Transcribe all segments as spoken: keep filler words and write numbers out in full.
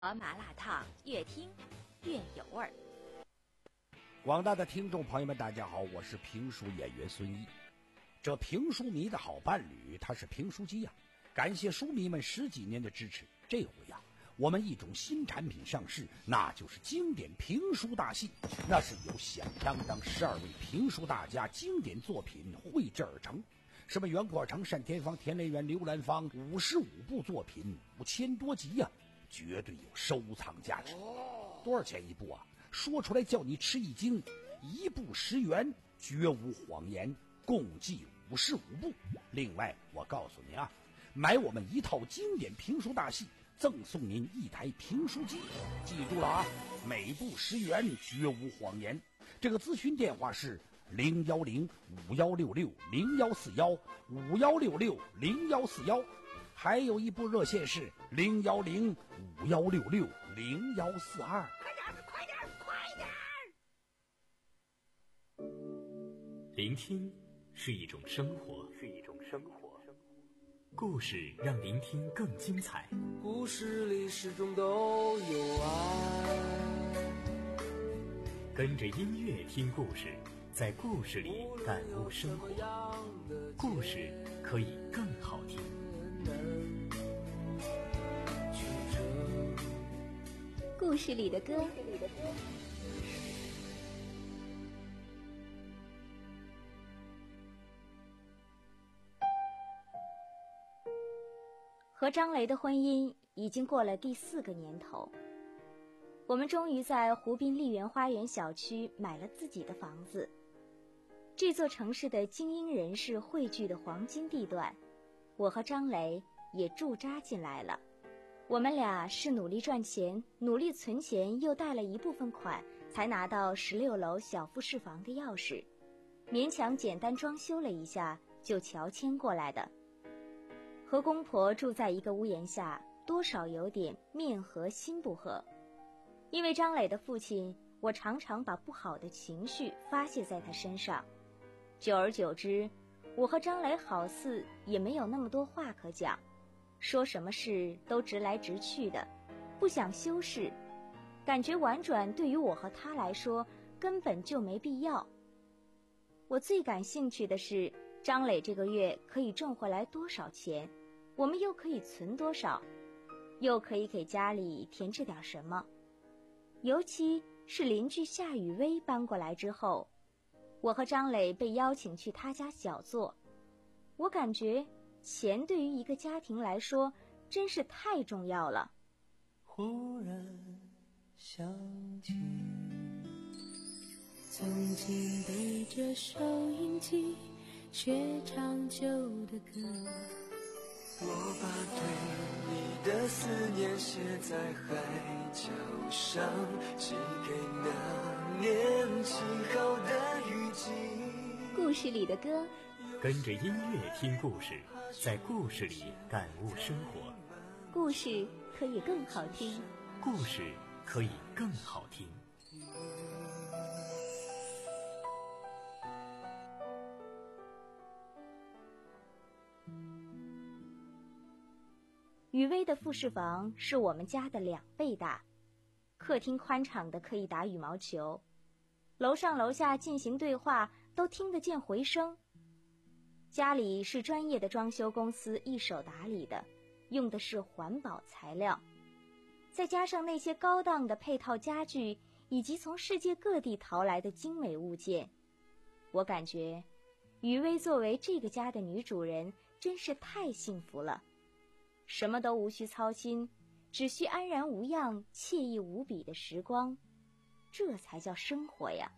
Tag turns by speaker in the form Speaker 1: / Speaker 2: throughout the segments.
Speaker 1: 麻辣烫，越听越有味儿。
Speaker 2: 广大的听众朋友们，大家好，我是评书演员孙一。这评书迷的好伴侣，他是评书机呀、啊！感谢书迷们十几年的支持。这回呀、啊，我们一种新产品上市，那就是经典评书大戏。那是由响当当十二位评书大家经典作品绘制而成。什么袁阔成、单田芳、田连元、刘兰芳，五十五部作品，五千多集呀、啊，绝对有收藏价值。多少钱一部啊？说出来叫你吃一惊，一部十元，绝无谎言，共计五十五部。另外，我告诉你啊，买我们一套经典评书大戏，赠送您一台评书机。记住了啊，每部十元，绝无谎言。这个咨询电话是零幺零五幺六六零幺四幺五幺六六零幺四幺。还有一部热线是零幺零五幺六六零幺四二。
Speaker 3: 快点，快点，快点！
Speaker 4: 聆听是一种生活，是一种生活。故事让聆听更精彩。
Speaker 5: 故事里始终都有爱。
Speaker 4: 跟着音乐听故事，在故事里感悟生活。故事可以更好听。
Speaker 1: 故事里的歌，和张雷的婚姻已经过了第四个年头，我们终于在湖滨丽园花园小区买了自己的房子。这座城市的精英人士汇聚的黄金地段，我和张雷也驻扎进来了。我们俩是努力赚钱，努力存钱，又贷了一部分款，才拿到十六楼小复式房的钥匙，勉强简单装修了一下，就乔迁过来的。和公婆住在一个屋檐下，多少有点面和心不和。因为张磊的父亲，我常常把不好的情绪发泄在他身上，久而久之，我和张磊好似也没有那么多话可讲。说什么事都直来直去的，不想修饰，感觉婉转对于我和他来说根本就没必要。我最感兴趣的是张磊这个月可以挣回来多少钱，我们又可以存多少，又可以给家里填置点什么。尤其是邻居夏雨薇搬过来之后，我和张磊被邀请去他家小坐，我感觉钱对于一个家庭来说真是太重要了。
Speaker 5: 忽然想起
Speaker 6: 曾经对着收音机学唱旧的歌，
Speaker 5: 我把对你的思念写在海角上，寄给那年轻后的雨季。
Speaker 1: 故事里的歌，
Speaker 4: 跟着音乐听故事，在故事里感悟生活。
Speaker 1: 故事可以更好听，
Speaker 4: 故事可以更好听。
Speaker 1: 雨薇的复式房是我们家的两倍大，客厅宽敞的可以打羽毛球，楼上楼下进行对话都听得见回声。家里是专业的装修公司一手打理的，用的是环保材料，再加上那些高档的配套家具以及从世界各地淘来的精美物件，我感觉雨薇作为这个家的女主人真是太幸福了。什么都无需操心，只需安然无恙、惬意无比的时光，这才叫生活呀。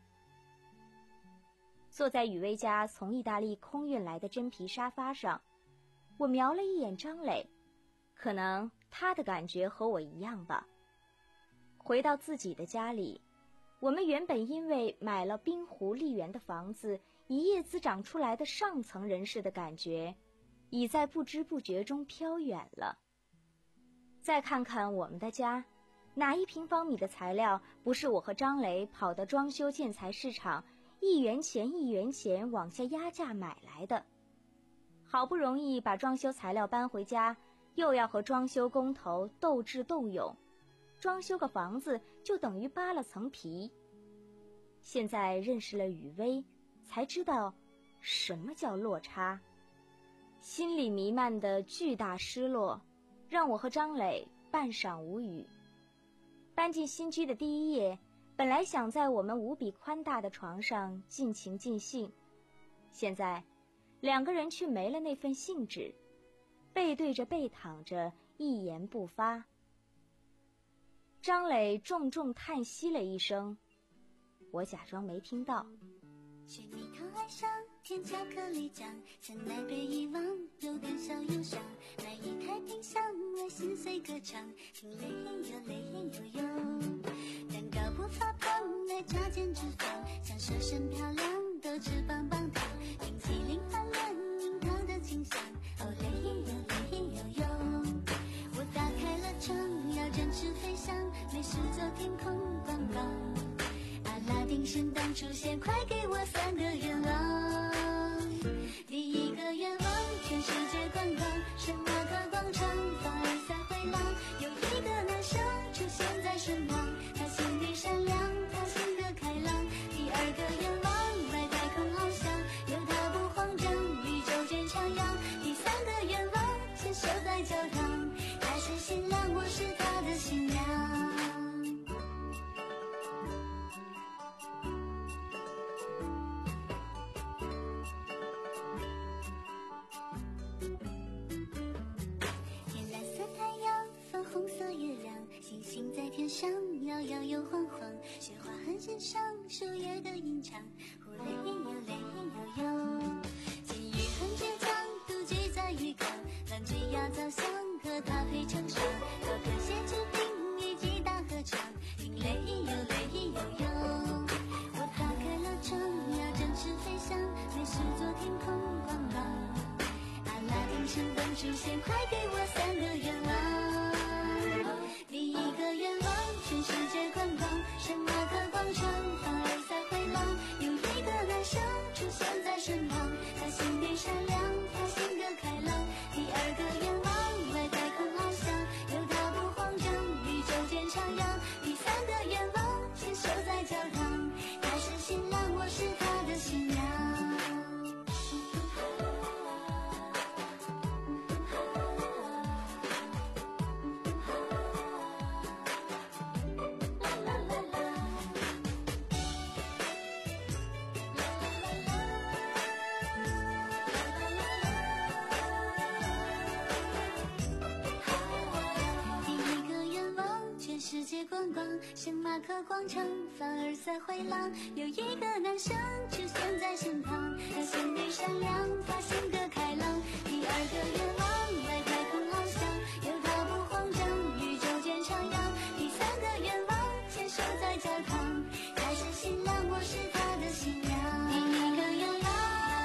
Speaker 1: 坐在雨薇家从意大利空运来的真皮沙发上，我瞄了一眼张磊，可能他的感觉和我一样吧。回到自己的家里，我们原本因为买了滨湖丽园的房子，一夜滋长出来的上层人士的感觉已在不知不觉中飘远了。再看看我们的家，哪一平方米的材料不是我和张雷跑到装修建材市场一元钱一元钱往下压价买来的？好不容易把装修材料搬回家，又要和装修工头斗智斗勇， 装修个房子就等于扒了层皮。现在认识了雨薇，才知道什么叫落差。心里弥漫的巨大失落，让我和张磊半晌无语。搬进新居的第一夜，本来想在我们无比宽大的床上尽情尽兴，现在两个人却没了那份兴致，背对着背躺着，一言不发。张磊重重叹息了一声，我假装没听到。
Speaker 3: 去蜜糖爱上甜巧克力酱，像奶被遗忘，有点小忧伤。买一台冰箱来心碎歌唱，听泪又泪又有。蛋糕不发胖，奶茶减脂肪，像蛇身漂亮，豆汁棒棒糖。冰淇淋含恋樱桃的清香，哦泪又泪又有。我打开了窗，要展翅飞翔，没事做天空逛逛。阿拉丁神灯出现，快给我三个愿望。第一个愿望，全世界观光，圣马可广场，凡尔赛回廊。有一个男生出现在身旁，他心地善良，他性格开朗。第二个愿望，外太空翱翔，有他不慌张，宇宙间徜徉。第三个愿望，牵手在教堂，他是新郎，我是他的新娘。红色月亮，星星在天上摇摇又晃晃，雪花很欣赏树叶的吟唱，忽泪又泪又有。金鱼很倔强，独居在浴缸，玩具要走向和它配成双，高跟鞋制定以及大合唱，听泪又泪又有。我打开了窗，要展翅飞翔，没事做天空逛逛。阿拉丁神灯出现，快给我三个愿望。第一个愿望，全世界观光，圣马可广场，凡尔赛回廊。有一个男生出现在身旁，他心地善良，他性格开朗。第二个愿望，外太空翱翔，有他不慌张，宇宙间徜徉。第三个愿望，牵手在教堂，他是新郎，我是他的新娘。世界观光，圣马可广场，凡尔赛回廊。有一个男生出现在身旁，他心地善良，他性格开朗。第二个愿望，外太空翱翔，有他不慌张，宇宙间徜徉。第三个愿望，牵手在教堂，他是新郎，我是他的新娘。第一个愿望。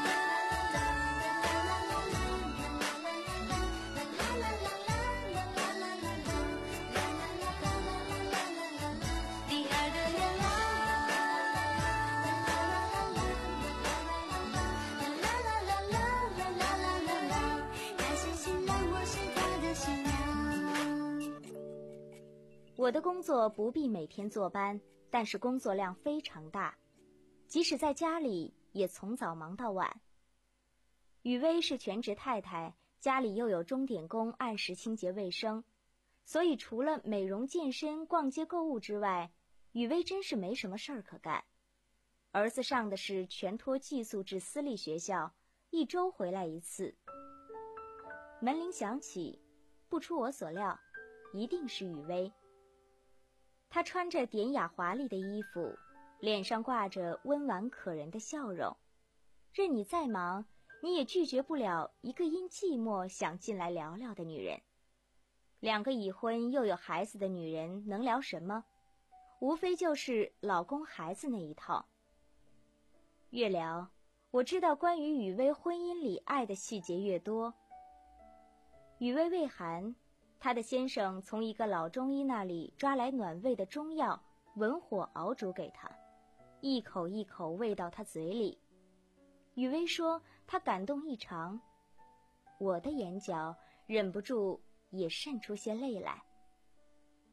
Speaker 1: 我的工作不必每天坐班，但是工作量非常大，即使在家里也从早忙到晚。雨薇是全职太太，家里又有钟点工按时清洁卫生，所以除了美容健身、逛街购物之外，雨薇真是没什么事儿可干。儿子上的是全托寄宿制私立学校，一周回来一次。门铃响起，不出我所料，一定是雨薇。她穿着典雅华丽的衣服，脸上挂着温婉可人的笑容，任你再忙，你也拒绝不了一个因寂寞想进来聊聊的女人。两个已婚又有孩子的女人能聊什么？无非就是老公孩子那一套。越聊，我知道关于雨薇婚姻里爱的细节越多。雨薇畏寒，她的先生从一个老中医那里抓来暖胃的中药，文火熬煮给她，一口一口喂到她嘴里。雨薇说她感动异常，我的眼角忍不住也渗出些泪来。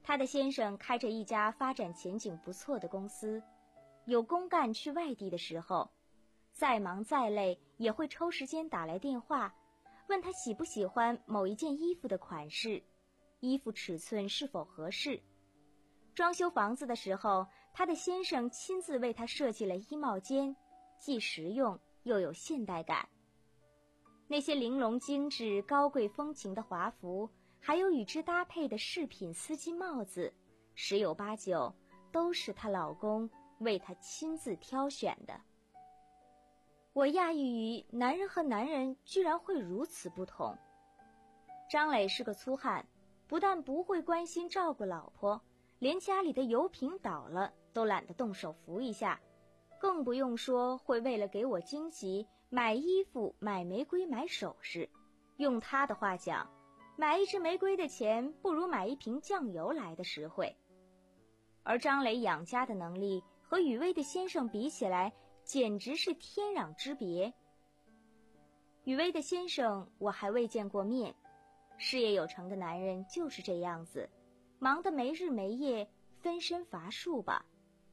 Speaker 1: 她的先生开着一家发展前景不错的公司，有公干去外地的时候，再忙再累也会抽时间打来电话，问他喜不喜欢某一件衣服的款式，衣服尺寸是否合适。装修房子的时候，他的先生亲自为他设计了衣帽间，既实用又有现代感。那些玲珑精致、高贵风情的华服，还有与之搭配的饰品丝巾帽子，十有八九都是她老公为她亲自挑选的。我讶异于男人和男人居然会如此不同。张磊是个粗汉，不但不会关心照顾老婆，连家里的油瓶倒了都懒得动手扶一下，更不用说会为了给我惊喜买衣服、买玫瑰、买首饰。用他的话讲，买一支玫瑰的钱不如买一瓶酱油来的实惠。而张磊养家的能力和雨薇的先生比起来，简直是天壤之别。雨薇的先生我还未见过面，事业有成的男人就是这样子，忙得没日没夜，分身乏术吧。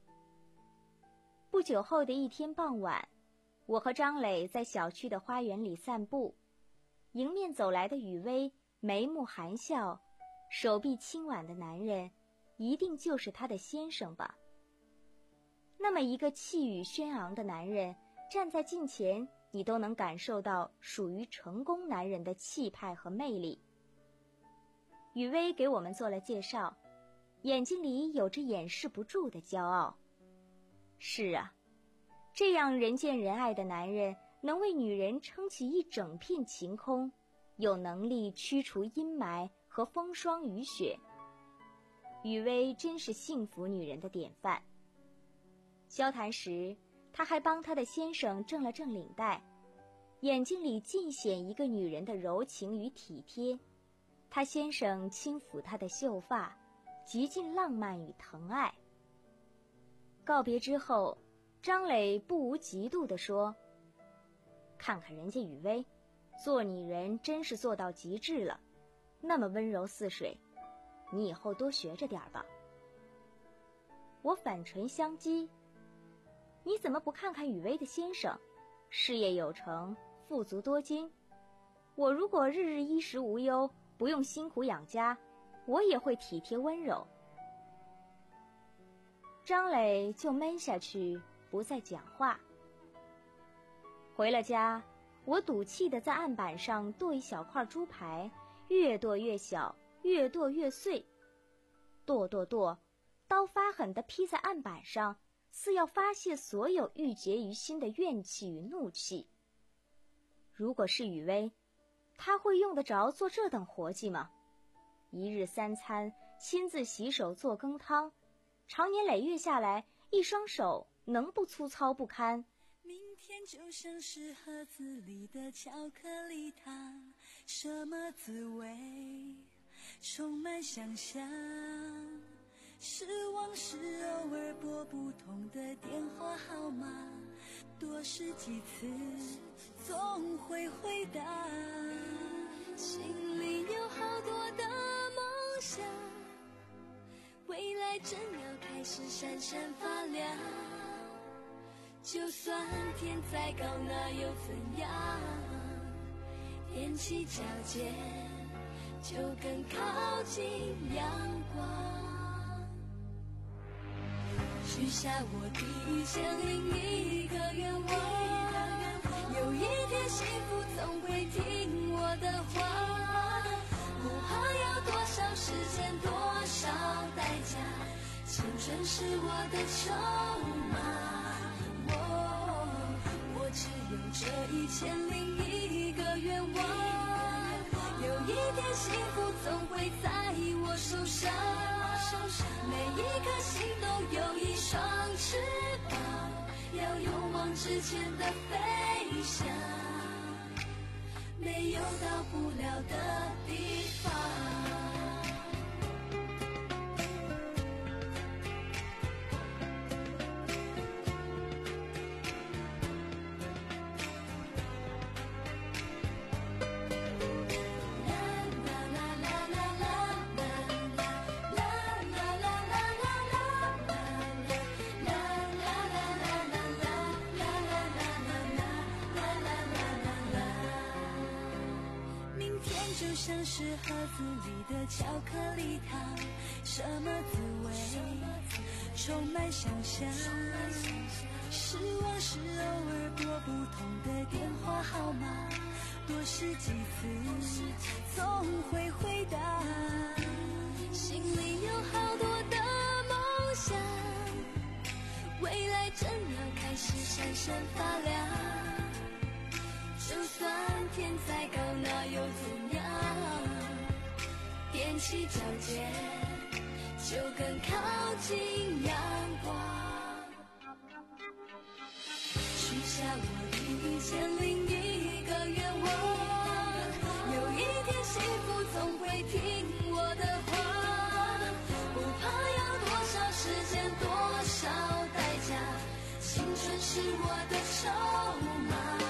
Speaker 1: 不久后的一天傍晚，我和张磊在小区的花园里散步，迎面走来的雨薇眉目含笑，手臂轻挽的男人一定就是她的先生吧。那么一个气宇轩昂的男人站在近前，你都能感受到属于成功男人的气派和魅力。雨薇给我们做了介绍，眼睛里有着掩饰不住的骄傲。是啊，这样人见人爱的男人能为女人撑起一整片晴空，有能力驱除阴霾和风霜雨雪。雨薇真是幸福女人的典范。交谈时，她还帮她的先生正了正领带，眼睛里尽显一个女人的柔情与体贴。她先生轻抚她的秀发，极尽浪漫与疼爱。告别之后，张磊不无嫉妒地说：看看人家雨薇，做女人真是做到极致了，那么温柔似水，你以后多学着点吧。我反唇相讥：你怎么不看看雨薇的先生，事业有成，富足多金？我如果日日衣食无忧，不用辛苦养家，我也会体贴温柔。张磊就闷下去，不再讲话。回了家，我赌气地在案板上剁一小块猪排，越剁越小，越剁越碎。剁剁剁，刀发狠地劈在案板上，似要发泄所有郁结于心的怨气与怒气。如果是雨薇，她会用得着做这等活计吗？一日三餐，亲自洗手做羹汤，长年累月下来，一双手能不粗糙不堪？
Speaker 3: 明天就像是盒子里的巧克力糖，什么滋味充满想象，失望时偶尔拨不通的电话号码，多试几次总会回答，心里有好多的梦想，未来正要开始闪闪发亮，就算天再高那又怎样，踮起脚尖就更靠近阳光，许下我第一千零一个愿望，有一天幸福总会听我的话，不怕要多少时间多少代价，青春是我的筹码，我我只有这一千零一个愿望，有一天幸福总会在我手上，每一颗心都有一双翅膀，要勇往直前的飞翔，没有到不了的地方。啦啦啦啦啦啦啦啦
Speaker 6: 像是盒子里的巧克力糖，什么滋味充满想象，失望是偶尔拨不通的电话号码，多试几次总会回答，心里有好多的梦想，未来正要开始闪闪发亮，就算天再高那又怎样，踮起脚尖就更靠近阳光，许下我一千零一个愿望，有一天幸福总会听我的话，不怕要多少时间多少代价，青春是我的筹码，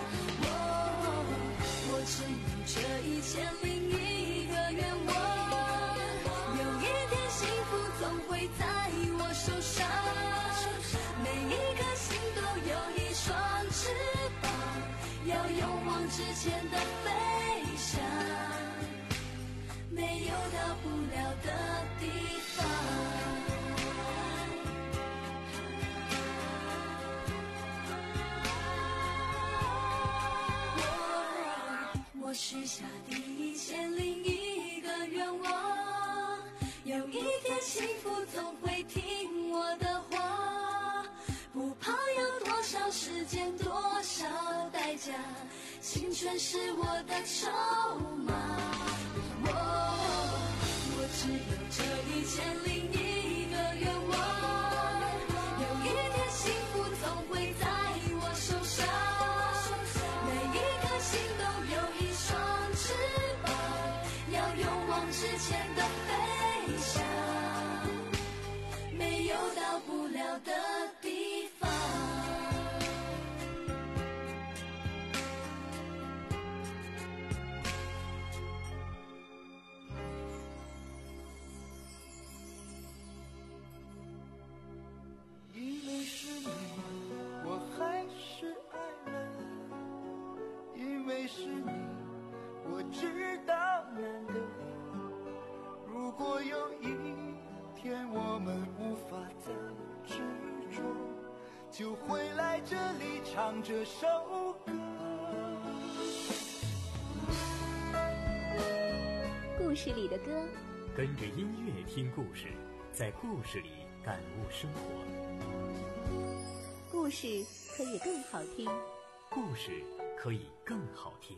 Speaker 6: 我只有这一千零一个愿望，有一天幸福总会在我手上，每一颗心都有一双翅膀，要勇往直前的飞翔，没有到不了的地方。我许下第一千零一个愿望，有一天幸福总会听我的话，不怕要多少时间多少代价，青春是我的筹码，我我只有这一千零一个愿望，有一天幸福总会在我手上，每一颗心都有一双翅膀，要勇往直前的飞翔，没有到不了的地方。
Speaker 5: 因为是你，我还是爱人，因为是你，我知道难得，如果有一天我们无法再执着，就会来这里唱这首歌。
Speaker 1: 故事里的歌，
Speaker 4: 跟着音乐听故事，在故事里感悟生活。
Speaker 1: 故事可以更好听。
Speaker 4: 故事可以更好听。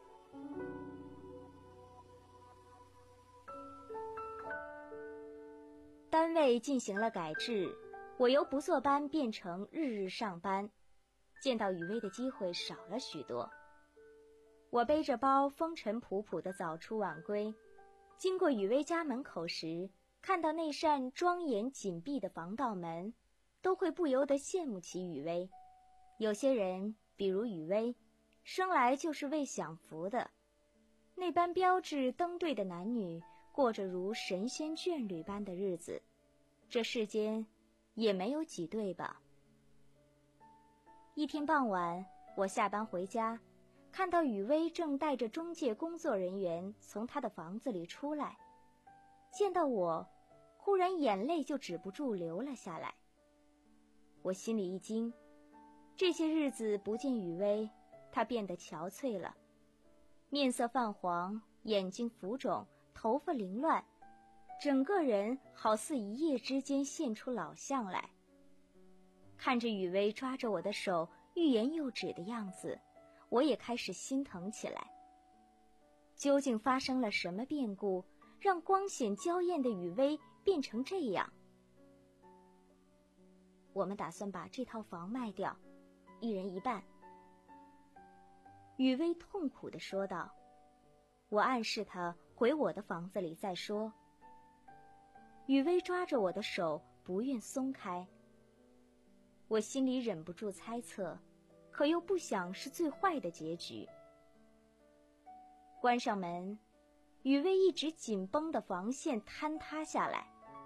Speaker 1: 单位进行了改制，我由不坐班变成日日上班，见到雨薇的机会少了许多。我背着包风尘仆仆地早出晚归，经过雨薇家门口时，看到那扇庄严紧闭的防盗门，都会不由得羡慕起雨薇。有些人，比如雨薇，生来就是为享福的。那般标致登对的男女，过着如神仙眷侣般的日子，这世间也没有几对吧。一天傍晚，我下班回家，看到雨薇正带着中介工作人员从她的房子里出来，见到我，忽然眼泪就止不住流了下来。我心里一惊，这些日子不见雨薇，她变得憔悴了，面色泛黄，眼睛浮肿，头发凌乱，整个人好似一夜之间现出老相来。看着雨薇抓着我的手欲言又止的样子，我也开始心疼起来。究竟发生了什么变故，让光显娇艳的雨薇变成这样？我们打算把这套房卖掉，一人一半。雨薇痛苦地说道。我暗示她回我的房子里再说。雨薇抓着我的手不愿松开，我心里忍不住猜测，可又不想是最坏的结局。关上门，雨薇一直紧绷的防线坍塌下来。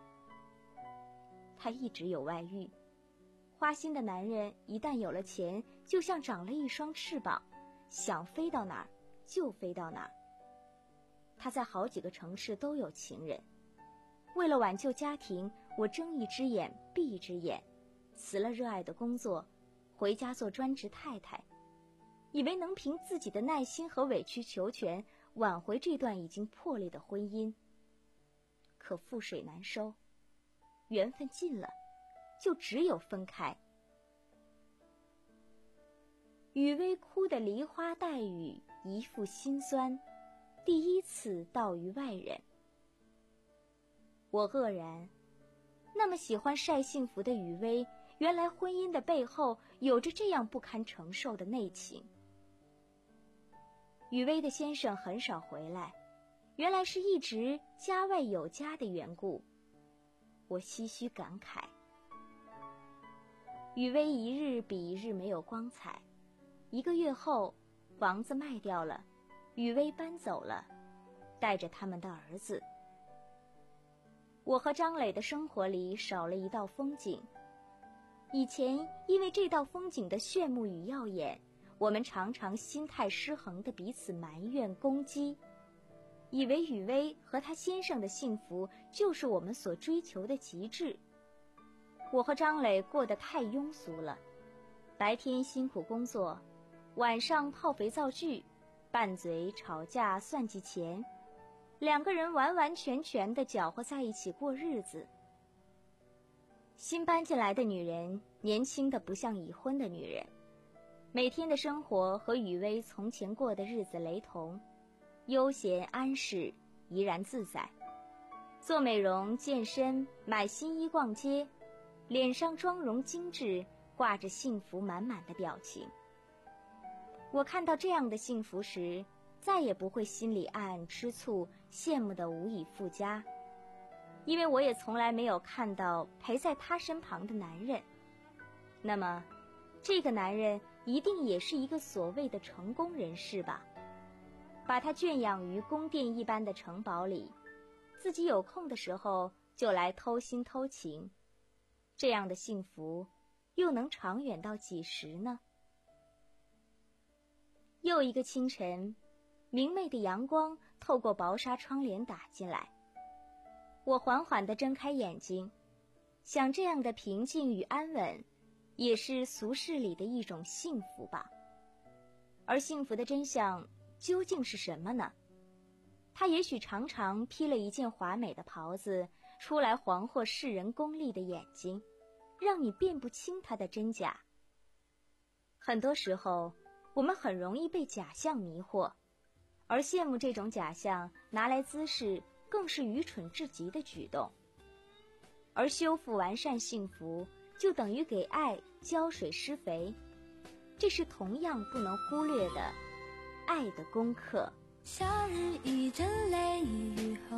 Speaker 1: 她一直有外遇，花心的男人一旦有了钱，就像长了一双翅膀，想飞到哪儿就飞到哪儿。 他在好几个城市都有情人。为了挽救家庭，我睁一只眼闭一只眼，辞了热爱的工作，回家做专职太太，以为能凭自己的耐心和委曲求全挽回这段已经破裂的婚姻。可覆水难收，缘分尽了，就只有分开。雨薇哭得梨花带雨，一副心酸，第一次道于外人。我愕然，那么喜欢晒幸福的雨薇，原来婚姻的背后有着这样不堪承受的内情。雨薇的先生很少回来，原来是一直家外有家的缘故。我唏嘘感慨。雨薇一日比一日没有光彩。一个月后，房子卖掉了，雨薇搬走了，带着他们的儿子。我和张磊的生活里少了一道风景。以前因为这道风景的炫目与耀眼，我们常常心态失衡地彼此埋怨攻击，以为雨薇和她先生的幸福就是我们所追求的极致。我和张磊过得太庸俗了，白天辛苦工作，晚上泡肥皂剧，拌嘴吵架算计钱，两个人完完全全地搅和在一起过日子。新搬进来的女人年轻的不像已婚的女人，每天的生活和雨薇从前过的日子雷同，悠闲安适，怡然自在。做美容健身，买新衣逛街，脸上妆容精致，挂着幸福满满的表情。我看到这样的幸福时，再也不会心里暗暗吃醋，羡慕得无以复加，因为我也从来没有看到陪在他身旁的男人。那么这个男人一定也是一个所谓的成功人士吧，把他圈养于宫殿一般的城堡里，自己有空的时候就来偷心偷情，这样的幸福又能长远到几时呢？又一个清晨，明媚的阳光透过薄纱窗帘打进来，我缓缓地睁开眼睛，想这样的平静与安稳也是俗世里的一种幸福吧。而幸福的真相究竟是什么呢？他也许常常披了一件华美的袍子出来，惶惑世人功利的眼睛，让你辨不清他的真假。很多时候我们很容易被假象迷惑，而羡慕这种假象拿来滋事，更是愚蠢至极的举动。而修复完善幸福，就等于给爱浇水施肥，这是同样不能忽略的爱的功课。
Speaker 6: 夏日一阵雷雨后，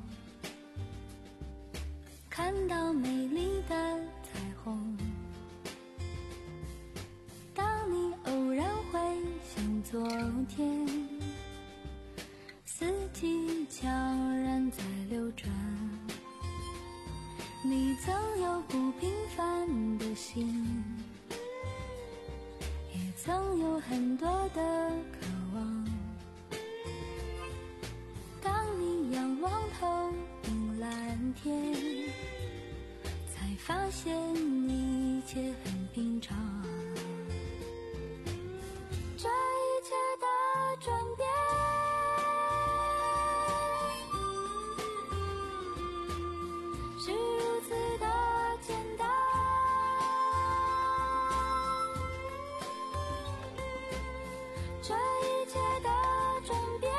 Speaker 6: 看到美丽的彩虹，当你偶然回想昨天，四季悄然在流转，你曾有不平凡的心，也曾有很多的渴望。当你仰望头顶蓝天，才发现一切很平常。这一切的转变是如此的简单，这一切的转变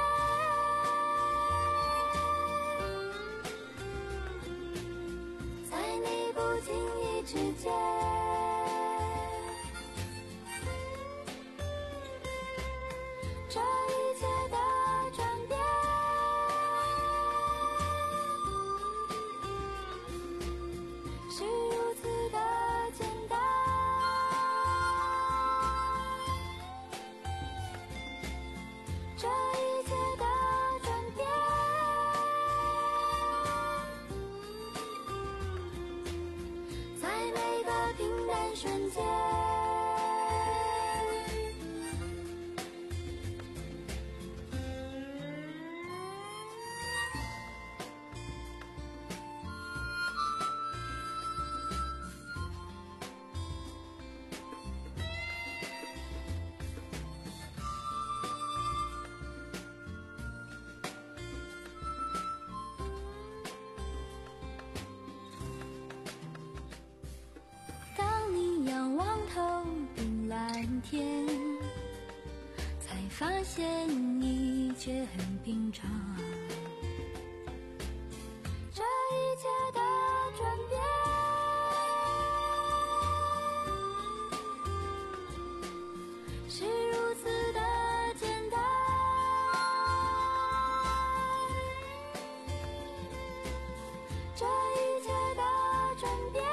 Speaker 6: 在你不经意之间，这一切的转变是如此的简单，这一切的转变在每个平淡瞬间。 天，才发现一切很平常。这一切的转变是如此的简单，这一切的转变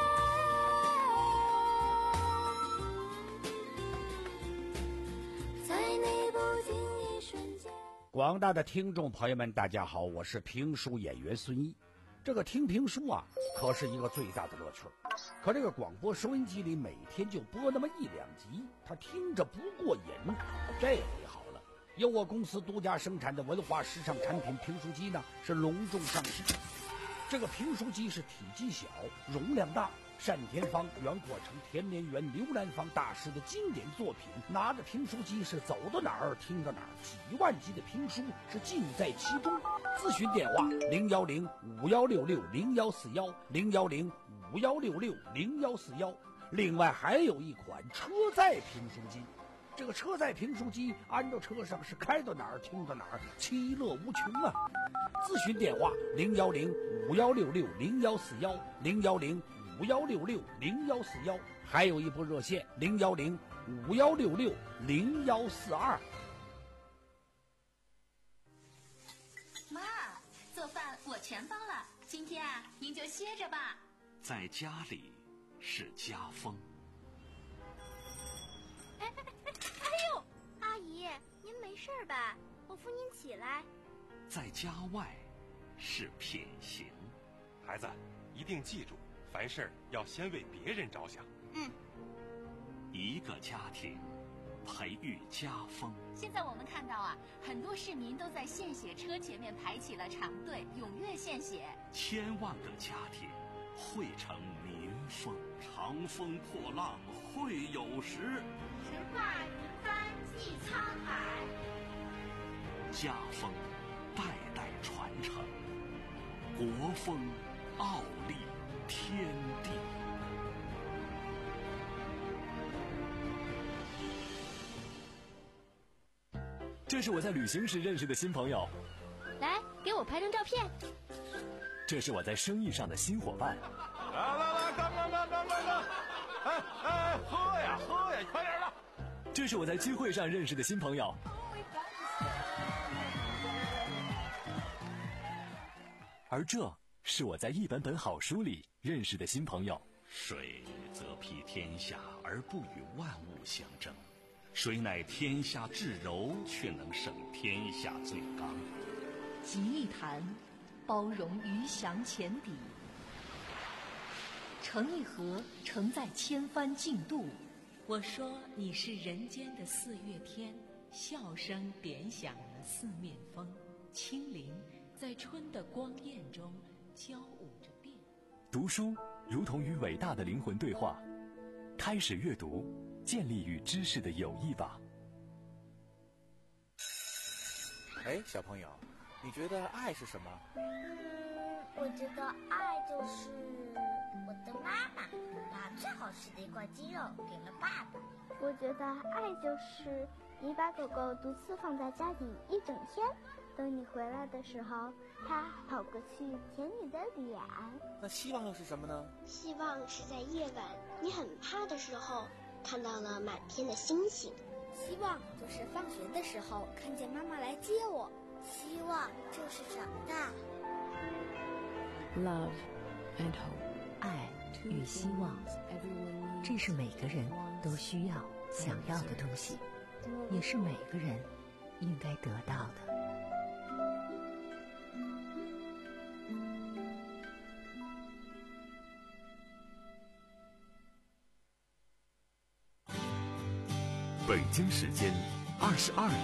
Speaker 6: 在那不经意瞬间。
Speaker 2: 广大的听众朋友们，大家好，我是评书演员孙一。这个听评书啊，可是一个最大的乐趣。可这个广播收音机里每天就播那么一两集，他听着不过瘾。这回好了，由我公司独家生产的文化时尚产品评书机呢，是隆重上市。这个评书机是体积小，容量大，单田芳、袁阔成、田连元、刘兰芳大师的经典作品，拿着评书机是走到哪儿听到哪儿，几万集的评书是尽在其中。咨询电话零幺零五幺六六零幺四幺零幺零五幺六六零幺四幺。另外还有一款车载评书机，这个车载评书机安到车上是开到哪儿听到哪儿，其乐无穷啊！咨询电话零幺零五幺六六零幺四幺零幺零五幺六六零幺四幺，还有一部热线零幺零五幺六六零幺四二。
Speaker 7: 妈，做饭我全包了，今天啊，您就歇着吧。
Speaker 4: 在家里是家风。
Speaker 8: 哎哎哎哎呦，阿姨，您没事吧？我扶您起来。
Speaker 4: 在家外是品行。
Speaker 9: 孩子，一定记住，凡事要先为别人着想。
Speaker 7: 嗯。
Speaker 4: 一个家庭培育家风。
Speaker 7: 现在我们看到啊，很多市民都在献血车前面排起了长队，踊跃献血。
Speaker 4: 千万个家庭汇成民风，长风破浪会有时。
Speaker 8: 神话云帆济沧海。
Speaker 4: 家风代代传承，国风傲立天地。
Speaker 10: 这是我在旅行时认识的新朋友，
Speaker 8: 来给我拍张照片。
Speaker 10: 这是我在生意上的新伙伴。
Speaker 9: 来来来，干干干干干干！哎哎，喝呀喝呀，快点的！
Speaker 10: 这是我在聚会上认识的新朋友。而这是我在一本本好书里认识的新朋友。
Speaker 4: 水则披天下而不与万物相争，水乃天下至柔，却能胜天下最刚。
Speaker 11: 吉利谈，包容鱼翔浅底；成一河，承载千帆竞渡。我说你是人间的四月天，笑声点响了四面风，轻灵在春的光艳中交舞着变。
Speaker 10: 读书如同与伟大的灵魂对话，开始阅读，建立与知识的友谊吧。
Speaker 12: 哎，小朋友，你觉得爱是什么？
Speaker 13: 嗯，我觉得爱就是我的妈妈把最好吃的一块鸡肉给了爸爸。
Speaker 14: 我觉得爱就是你把狗狗独自放在家里一整天，等你回来的时候，它跑过去舔你的脸。
Speaker 12: 那希望又是什么呢？
Speaker 15: 希望是在夜晚你很怕的时候，看到了满天的星星。
Speaker 14: 希望就是放学的时候看见妈妈来接我。
Speaker 13: 希望就是长大。
Speaker 16: Love and hope， 爱与希望，这是每个人都需要、想要的东西，也是每个人应该得到的。
Speaker 10: 北京时间二十二点。